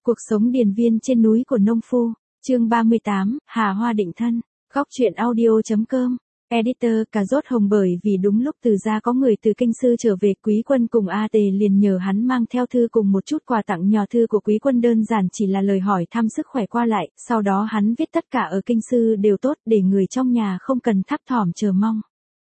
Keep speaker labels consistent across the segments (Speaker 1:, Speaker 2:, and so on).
Speaker 1: Cuộc sống điền viên trên núi của nông phu, chương 38, Hà Hoa định thân, góc truyện audio.com. Editor cà rốt hồng. Bởi vì đúng lúc Từ gia có người từ kinh sư trở về, Quý Quân cùng A Tề liền nhờ hắn mang theo thư cùng một chút quà tặng nhỏ. Thư của Quý Quân đơn giản chỉ là lời hỏi thăm sức khỏe qua lại, sau đó hắn viết tất cả ở kinh sư đều tốt để người trong nhà không cần thấp thỏm chờ mong.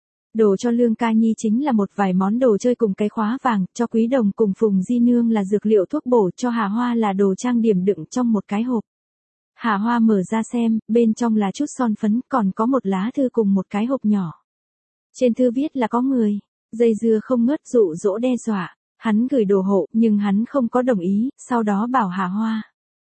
Speaker 1: Đồ cho Lương Ca Nhi chính là một vài món đồ chơi cùng cái khóa vàng, cho Quý Đồng cùng Phùng Di Nương là dược liệu thuốc bổ, cho Hà Hoa là đồ trang điểm đựng trong một cái hộp. Hà Hoa mở ra xem, bên trong là chút son phấn, còn có một lá thư cùng một cái hộp nhỏ. Trên thư viết là có người dây dưa không ngớt dụ dỗ đe dọa, hắn gửi đồ hộ nhưng hắn không có đồng ý, sau đó bảo Hà Hoa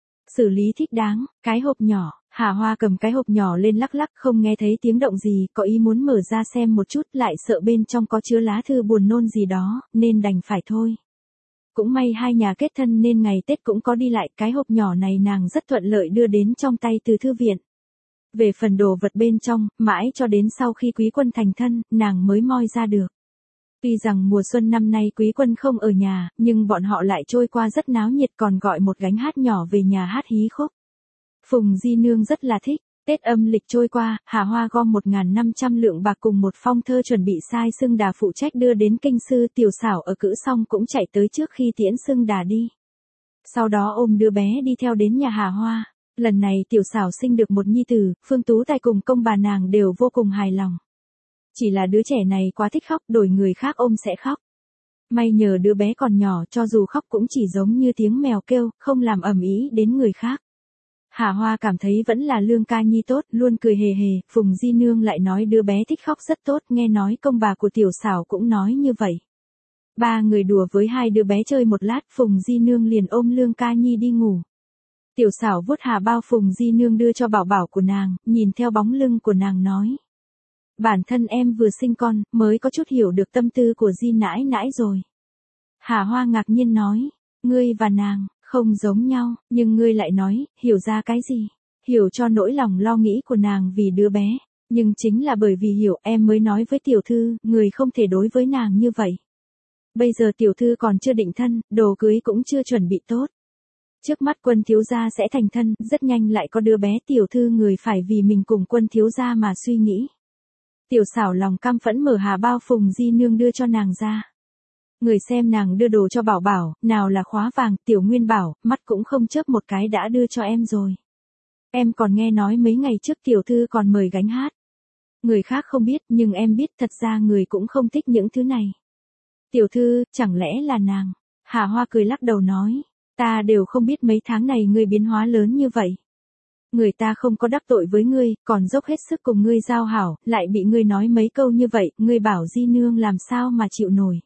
Speaker 1: xử lý thích đáng. Cái hộp nhỏ, Hà Hoa cầm cái hộp nhỏ lên lắc lắc, không nghe thấy tiếng động gì, có ý muốn mở ra xem một chút, lại sợ bên trong có chứa lá thư buồn nôn gì đó, nên đành phải thôi. Cũng may hai nhà kết thân nên ngày Tết cũng có đi lại, cái hộp nhỏ này nàng rất thuận lợi đưa đến trong tay từ thư viện. Về phần đồ vật bên trong, mãi cho đến sau khi Quý Quân thành thân, nàng mới moi ra được. Tuy rằng mùa xuân năm nay Quý Quân không ở nhà, nhưng bọn họ lại trôi qua rất náo nhiệt, còn gọi một gánh hát nhỏ về nhà hát hí khúc. Phùng Di Nương rất là thích. Tết âm lịch trôi qua, Hà Hoa gom 1.500 lượng bạc cùng một phong thơ chuẩn bị sai Xưng Đà phụ trách đưa đến kinh sư. Tiểu Xảo ở cữ xong cũng chạy tới trước khi tiễn Xưng Đà đi. Sau đó ôm đứa bé đi theo đến nhà Hà Hoa. Lần này Tiểu Xảo sinh được một nhi tử, Phương Tú Tài cùng công bà nàng đều vô cùng hài lòng. Chỉ là đứa trẻ này quá thích khóc, đổi người khác ôm sẽ khóc. May nhờ đứa bé còn nhỏ, cho dù khóc cũng chỉ giống như tiếng mèo kêu, không làm ầm ĩ đến người khác. Hà Hoa cảm thấy vẫn là Lương Ca Nhi tốt, luôn cười hề hề. Phùng Di Nương lại nói đứa bé thích khóc rất tốt, nghe nói công bà của Tiểu Xảo cũng nói như vậy. Ba người đùa với hai đứa bé chơi một lát, Phùng Di Nương liền ôm Lương Ca Nhi đi ngủ. Tiểu Xảo vuốt hà bao Phùng Di Nương đưa cho bảo bảo của nàng, nhìn theo bóng lưng của nàng nói. Bản thân em vừa sinh con, mới có chút hiểu được tâm tư của Di nãi nãi rồi. Hà Hoa ngạc nhiên nói, ngươi và nàng không giống nhau, nhưng ngươi lại nói, hiểu ra cái gì? Hiểu cho nỗi lòng lo nghĩ của nàng vì đứa bé, nhưng chính là bởi vì hiểu em mới nói với tiểu thư, người không thể đối với nàng như vậy. Bây giờ tiểu thư còn chưa định thân, đồ cưới cũng chưa chuẩn bị tốt. Trước mắt Quân thiếu gia sẽ thành thân, rất nhanh lại có đứa bé, tiểu thư người phải vì mình cùng Quân thiếu gia mà suy nghĩ. Tiểu Xảo lòng căm phẫn mở hà bao Phùng Di Nương đưa cho nàng ra. Người xem nàng đưa đồ cho bảo bảo, nào là khóa vàng, Tiểu Nguyên bảo, mắt cũng không chớp một cái đã đưa cho em rồi. Em còn nghe nói mấy ngày trước tiểu thư còn mời gánh hát. Người khác không biết, nhưng em biết, thật ra người cũng không thích những thứ này. Tiểu thư, chẳng lẽ là nàng? Hà Hoa cười lắc đầu nói, ta đều không biết mấy tháng này ngươi biến hóa lớn như vậy. Người ta không có đắc tội với ngươi, còn dốc hết sức cùng ngươi giao hảo, lại bị ngươi nói mấy câu như vậy, ngươi bảo Di Nương làm sao mà chịu nổi.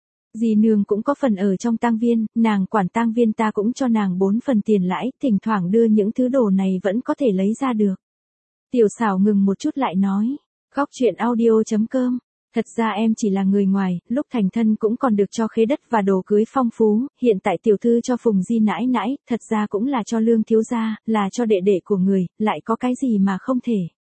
Speaker 1: Di Nương cũng có phần ở trong tang viên, nàng quản tang viên ta cũng cho nàng 4 phần tiền lãi, thỉnh thoảng đưa những thứ đồ này vẫn có thể lấy ra được. Tiểu Xảo ngừng một chút lại nói, góc truyện audio.com. Thật ra em chỉ là người ngoài, lúc thành thân cũng còn được cho khế đất và đồ cưới phong phú, hiện tại tiểu thư cho Phùng Di nãi nãi, thật ra cũng là cho Lương thiếu gia, là cho đệ đệ của người, lại có cái gì mà không thể.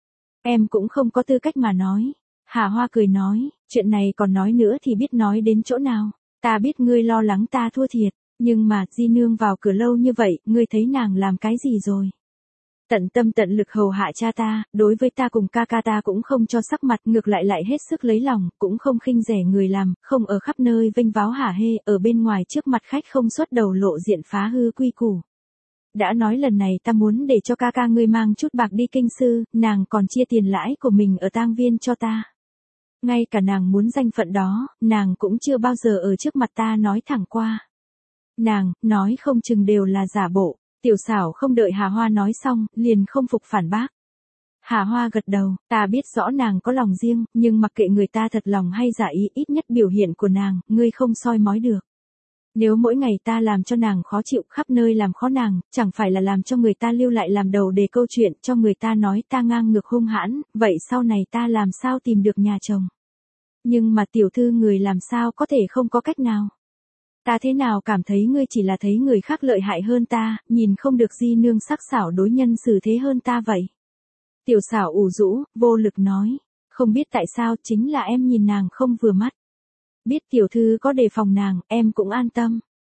Speaker 1: Em cũng không có tư cách mà nói. Hà Hoa cười nói, chuyện này còn nói nữa thì biết nói đến chỗ nào, ta biết ngươi lo lắng ta thua thiệt, nhưng mà Di Nương vào cửa lâu như vậy, ngươi thấy nàng làm cái gì rồi? Tận tâm tận lực hầu hạ cha ta, đối với ta cùng ca ca ta cũng không cho sắc mặt, ngược lại hết sức lấy lòng, cũng không khinh rẻ người làm, không ở khắp nơi vênh váo hả hê, ở bên ngoài trước mặt khách không xuất đầu lộ diện phá hư quy củ. Đã nói lần này ta muốn để cho ca ca ngươi mang chút bạc đi kinh sư, nàng còn chia tiền lãi của mình ở tang viên cho ta. Ngay cả nàng muốn danh phận đó, nàng cũng chưa bao giờ ở trước mặt ta nói thẳng qua. Nàng, nói không chừng đều là giả bộ. Tiểu Xảo không đợi Hà Hoa nói xong, liền không phục phản bác. Hà Hoa gật đầu, ta biết rõ nàng có lòng riêng, nhưng mặc kệ người ta thật lòng hay giả ý, ít nhất biểu hiện của nàng, ngươi không soi mói được. Nếu mỗi ngày ta làm cho nàng khó chịu, khắp nơi làm khó nàng, chẳng phải là làm cho người ta lưu lại làm đầu đề câu chuyện, cho người ta nói ta ngang ngược hung hãn, vậy sau này ta làm sao tìm được nhà chồng. Nhưng mà tiểu thư người làm sao có thể không có cách nào. Ta thế nào cảm thấy ngươi chỉ là thấy người khác lợi hại hơn ta, nhìn không được Di Nương sắc sảo đối nhân xử thế hơn ta vậy. Tiểu Xảo ủ rũ, vô lực nói, không biết tại sao, chính là em nhìn nàng không vừa mắt. Biết tiểu thư có đề phòng nàng, em cũng an tâm.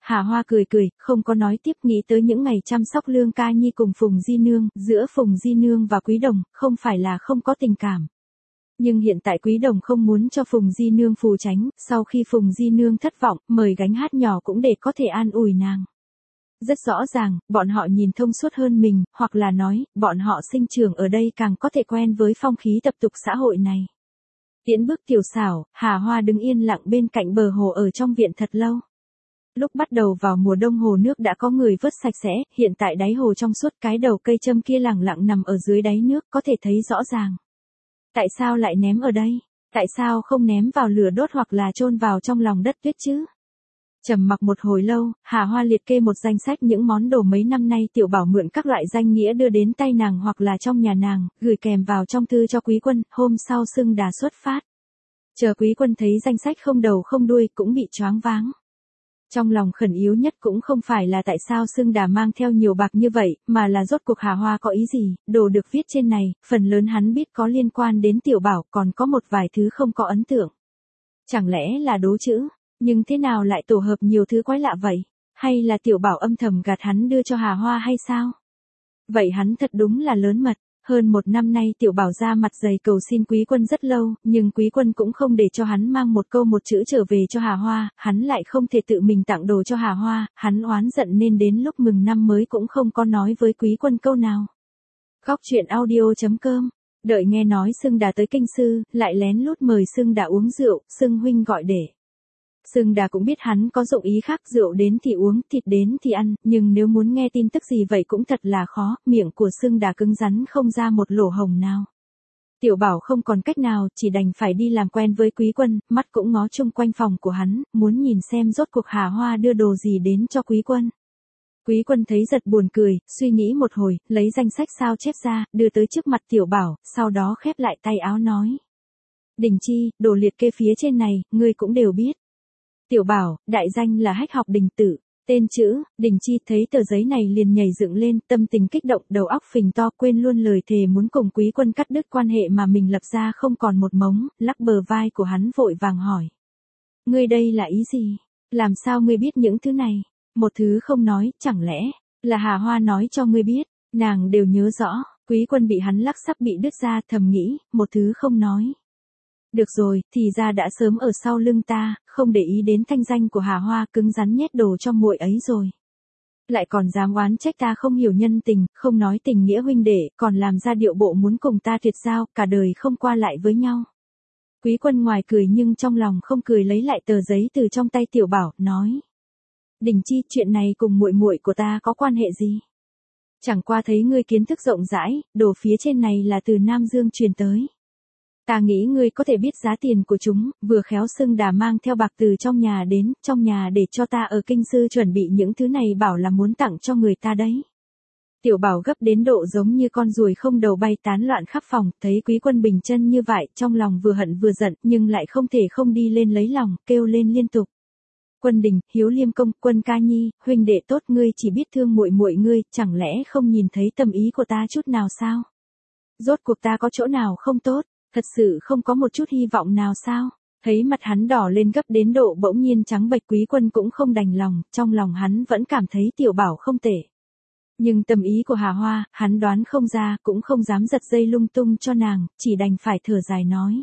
Speaker 1: Hà Hoa cười cười, không có nói tiếp, nghĩ tới những ngày chăm sóc Lương Ca Nhi cùng Phùng Di Nương, giữa Phùng Di Nương và Quý Đồng, không phải là không có tình cảm. Nhưng hiện tại Quý Đồng không muốn cho Phùng Di Nương phù tránh, sau khi Phùng Di Nương thất vọng, mời gánh hát nhỏ cũng để có thể an ủi nàng. Rất rõ ràng, bọn họ nhìn thông suốt hơn mình, hoặc là nói, bọn họ sinh trưởng ở đây càng có thể quen với phong khí tập tục xã hội này. Tiễn bước Tiểu Xảo, Hà Hoa đứng yên lặng bên cạnh bờ hồ ở trong viện thật lâu. Lúc bắt đầu vào mùa đông hồ nước đã có người vớt sạch sẽ, hiện tại đáy hồ trong suốt, cái đầu cây châm kia lẳng lặng nằm ở dưới đáy nước, có thể thấy rõ ràng. Tại sao lại ném ở đây? Tại sao không ném vào lửa đốt hoặc là chôn vào trong lòng đất tuyết chứ? Trầm mặc một hồi lâu, Hà Hoa liệt kê một danh sách những món đồ mấy năm nay Tiểu Bảo mượn các loại danh nghĩa đưa đến tay nàng hoặc là trong nhà nàng, gửi kèm vào trong thư cho Quý Quân, hôm sau xưng đà xuất phát. Chờ Quý Quân thấy danh sách không đầu không đuôi cũng bị choáng váng. Trong lòng khẩn yếu nhất cũng không phải là tại sao xưng đà mang theo nhiều bạc như vậy, mà là rốt cuộc Hà Hoa có ý gì, đồ được viết trên này, phần lớn hắn biết có liên quan đến Tiểu Bảo, còn có một vài thứ không có ấn tượng. Chẳng lẽ là đố chữ, nhưng thế nào lại tổ hợp nhiều thứ quái lạ vậy? Hay là Tiểu Bảo âm thầm gạt hắn đưa cho Hà Hoa hay sao? Vậy hắn thật đúng là lớn mật. Hơn một năm nay Tiểu Bảo ra mặt dày cầu xin Quý Quân rất lâu, nhưng Quý Quân cũng không để cho hắn mang một câu một chữ trở về cho Hà Hoa, hắn lại không thể tự mình tặng đồ cho Hà Hoa, hắn oán giận nên đến lúc mừng năm mới cũng không có nói với Quý Quân câu nào. Góc truyện audio.com, đợi nghe nói Xưng Đà tới kinh sư, lại lén lút mời Xưng Đà uống rượu, Xưng huynh gọi để. Xưng Đà cũng biết hắn có dụng ý khác, rượu đến thì uống, thịt đến thì ăn, nhưng nếu muốn nghe tin tức gì vậy cũng thật là khó, miệng của Xưng Đà cứng rắn không ra một lỗ hổng nào. Tiểu Bảo không còn cách nào, chỉ đành phải đi làm quen với Quý Quân, mắt cũng ngó chung quanh phòng của hắn, muốn nhìn xem rốt cuộc Hà Hoa đưa đồ gì đến cho Quý Quân. Quý Quân thấy giật buồn cười, suy nghĩ một hồi, lấy danh sách sao chép ra, đưa tới trước mặt Tiểu Bảo, sau đó khép lại tay áo nói. Đình Chi, đồ liệt kê phía trên này, ngươi cũng đều biết. Tiểu Bảo, đại danh là Hách Học Đình Tử, tên chữ, Đình Chi, thấy tờ giấy này liền nhảy dựng lên, tâm tình kích động, đầu óc phình to, quên luôn lời thề muốn cùng Quý Quân cắt đứt quan hệ mà mình lập ra không còn một mống, lắc bờ vai của hắn vội vàng hỏi. Ngươi đây là ý gì? Làm sao ngươi biết những thứ này? Một thứ không nói, chẳng lẽ là Hà Hoa nói cho ngươi biết? Nàng đều nhớ rõ, Quý Quân bị hắn lắc sắp bị đứt ra, thầm nghĩ, một thứ không nói. Được rồi, thì ra đã sớm ở sau lưng ta, không để ý đến thanh danh của Hà Hoa, cứng rắn nhét đồ cho muội ấy rồi. Lại còn dám oán trách ta không hiểu nhân tình, không nói tình nghĩa huynh đệ, còn làm ra điệu bộ muốn cùng ta tuyệt giao, cả đời không qua lại với nhau. Quý Quân ngoài cười nhưng trong lòng không cười, lấy lại tờ giấy từ trong tay Tiểu Bảo, nói. Đình Chi, chuyện này cùng muội muội của ta có quan hệ gì? Chẳng qua thấy ngươi kiến thức rộng rãi, đồ phía trên này là từ Nam Dương truyền tới. Ta nghĩ ngươi có thể biết giá tiền của chúng, vừa khéo Xưng Đà mang theo bạc từ trong nhà đến, trong nhà để cho ta ở kinh sư chuẩn bị những thứ này, bảo là muốn tặng cho người ta đấy. Tiểu Bảo gấp đến độ giống như con ruồi không đầu bay tán loạn khắp phòng, thấy Quý Quân bình chân như vậy, trong lòng vừa hận vừa giận, nhưng lại không thể không đi lên lấy lòng, kêu lên liên tục. Quân Đình, Hiếu Liêm Công, Quân Ca Nhi, huynh đệ tốt, ngươi chỉ biết thương muội muội ngươi, chẳng lẽ không nhìn thấy tâm ý của ta chút nào sao? Rốt cuộc ta có chỗ nào không tốt? Thật sự không có một chút hy vọng nào sao? Thấy mặt hắn đỏ lên gấp đến độ bỗng nhiên trắng bệch, Quý Quân cũng không đành lòng, trong lòng hắn vẫn cảm thấy Tiểu Bảo không tệ. Nhưng tâm ý của Hà Hoa, hắn đoán không ra, cũng không dám giật dây lung tung cho nàng, chỉ đành phải thở dài nói.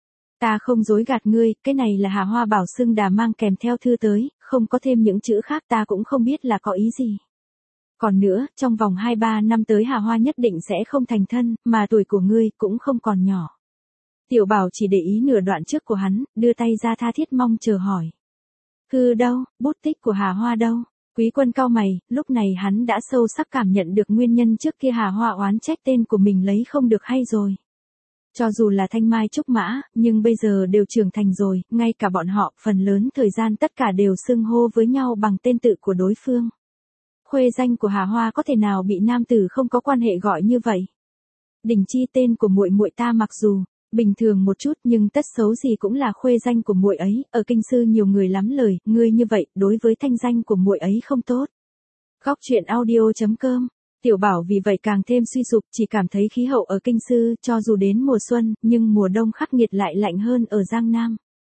Speaker 1: Ta không dối gạt ngươi, cái này là Hà Hoa bảo Xưng Đà mang kèm theo thư tới, không có thêm những chữ khác, ta cũng không biết là có ý gì. Còn nữa, trong vòng 2-3 năm tới Hà Hoa nhất định sẽ không thành thân, mà tuổi của ngươi cũng không còn nhỏ. Tiểu Bảo chỉ để ý nửa đoạn trước của hắn, đưa tay ra tha thiết mong chờ hỏi. Thư đâu, bút tích của Hà Hoa đâu? Quý Quân cau mày, lúc này hắn đã sâu sắc cảm nhận được nguyên nhân trước kia Hà Hoa oán trách tên của mình lấy không được hay rồi. Cho dù là Thanh Mai Trúc Mã, nhưng bây giờ đều trưởng thành rồi, ngay cả bọn họ, phần lớn thời gian tất cả đều xưng hô với nhau bằng tên tự của đối phương. Khuê danh của Hà Hoa có thể nào bị nam tử không có quan hệ gọi như vậy? Đình Chi, tên của muội muội ta mặc dù bình thường một chút nhưng tất xấu gì cũng là khuê danh của muội ấy, ở kinh sư nhiều người lắm lời, ngươi như vậy, đối với thanh danh của muội ấy không tốt. Góc truyện audio.com, Tiểu Bảo vì vậy càng thêm suy sụp, chỉ cảm thấy khí hậu ở kinh sư, cho dù đến mùa xuân, nhưng mùa đông khắc nghiệt lại lạnh hơn ở Giang Nam.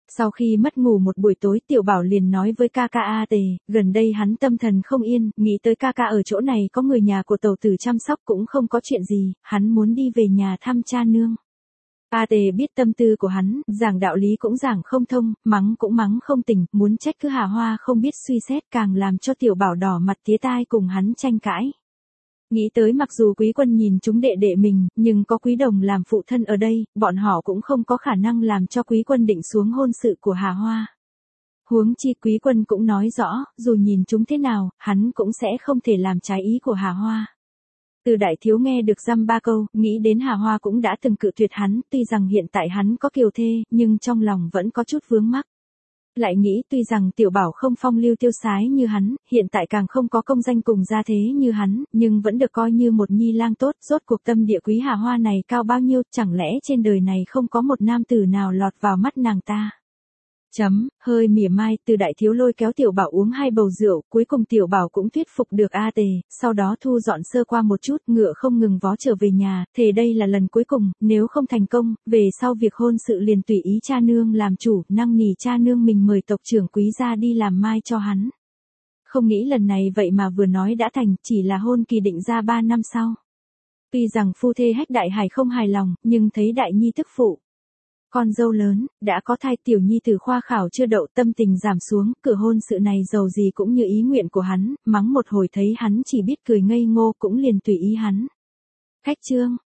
Speaker 1: Sau khi mất ngủ một buổi tối Tiểu Bảo liền nói với ca ca A Tề, gần đây hắn tâm thần không yên, nghĩ tới ca ca ở chỗ này có người nhà của tẩu tử chăm sóc cũng không có chuyện gì, hắn muốn đi về nhà thăm cha nương. A Tề biết tâm tư của hắn, giảng đạo lý cũng giảng không thông, mắng cũng mắng không tỉnh, muốn trách cứ Hà Hoa không biết suy xét càng làm cho Tiểu Bảo đỏ mặt tía tai cùng hắn tranh cãi. Nghĩ tới mặc dù Quý Quân nhìn chúng đệ đệ mình, nhưng có Quý Đồng làm phụ thân ở đây, bọn họ cũng không có khả năng làm cho Quý Quân định xuống hôn sự của Hà Hoa. Huống chi Quý Quân cũng nói rõ, dù nhìn chúng thế nào, hắn cũng sẽ không thể làm trái ý của Hà Hoa. Từ đại thiếu nghe được dăm ba câu, nghĩ đến Hà Hoa cũng đã từng cự tuyệt hắn, tuy rằng hiện tại hắn có kiều thê, nhưng trong lòng vẫn có chút vướng mắc. Lại nghĩ tuy rằng Tiểu Bảo không phong lưu tiêu sái như hắn, hiện tại càng không có công danh cùng gia thế như hắn, nhưng vẫn được coi như một nhi lang tốt, rốt cuộc tâm địa Quý Hà Hoa này cao bao nhiêu, chẳng lẽ trên đời này không có một nam tử nào lọt vào mắt nàng ta. Hơi mỉa mai, Từ đại thiếu lôi kéo Tiểu Bảo uống 2 bầu rượu, cuối cùng Tiểu Bảo cũng thuyết phục được A Tề, sau đó thu dọn sơ qua một chút, ngựa không ngừng vó trở về nhà, thề đây là lần cuối cùng, nếu không thành công, về sau việc hôn sự liền tùy ý cha nương làm chủ, năn nỉ cha nương mình mời tộc trưởng Quý gia đi làm mai cho hắn. Không nghĩ lần này vậy mà vừa nói đã thành, chỉ là hôn kỳ định ra 3 năm sau. Tuy rằng phu thê Hách Đại Hải không hài lòng, nhưng thấy đại nhi tức phụ. Con dâu lớn, đã có thai tiểu nhi từ khoa khảo chưa đậu tâm tình giảm xuống, cửa hôn sự này dầu gì cũng như ý nguyện của hắn, mắng một hồi thấy hắn chỉ biết cười ngây ngô cũng liền tùy ý hắn. Khách trương,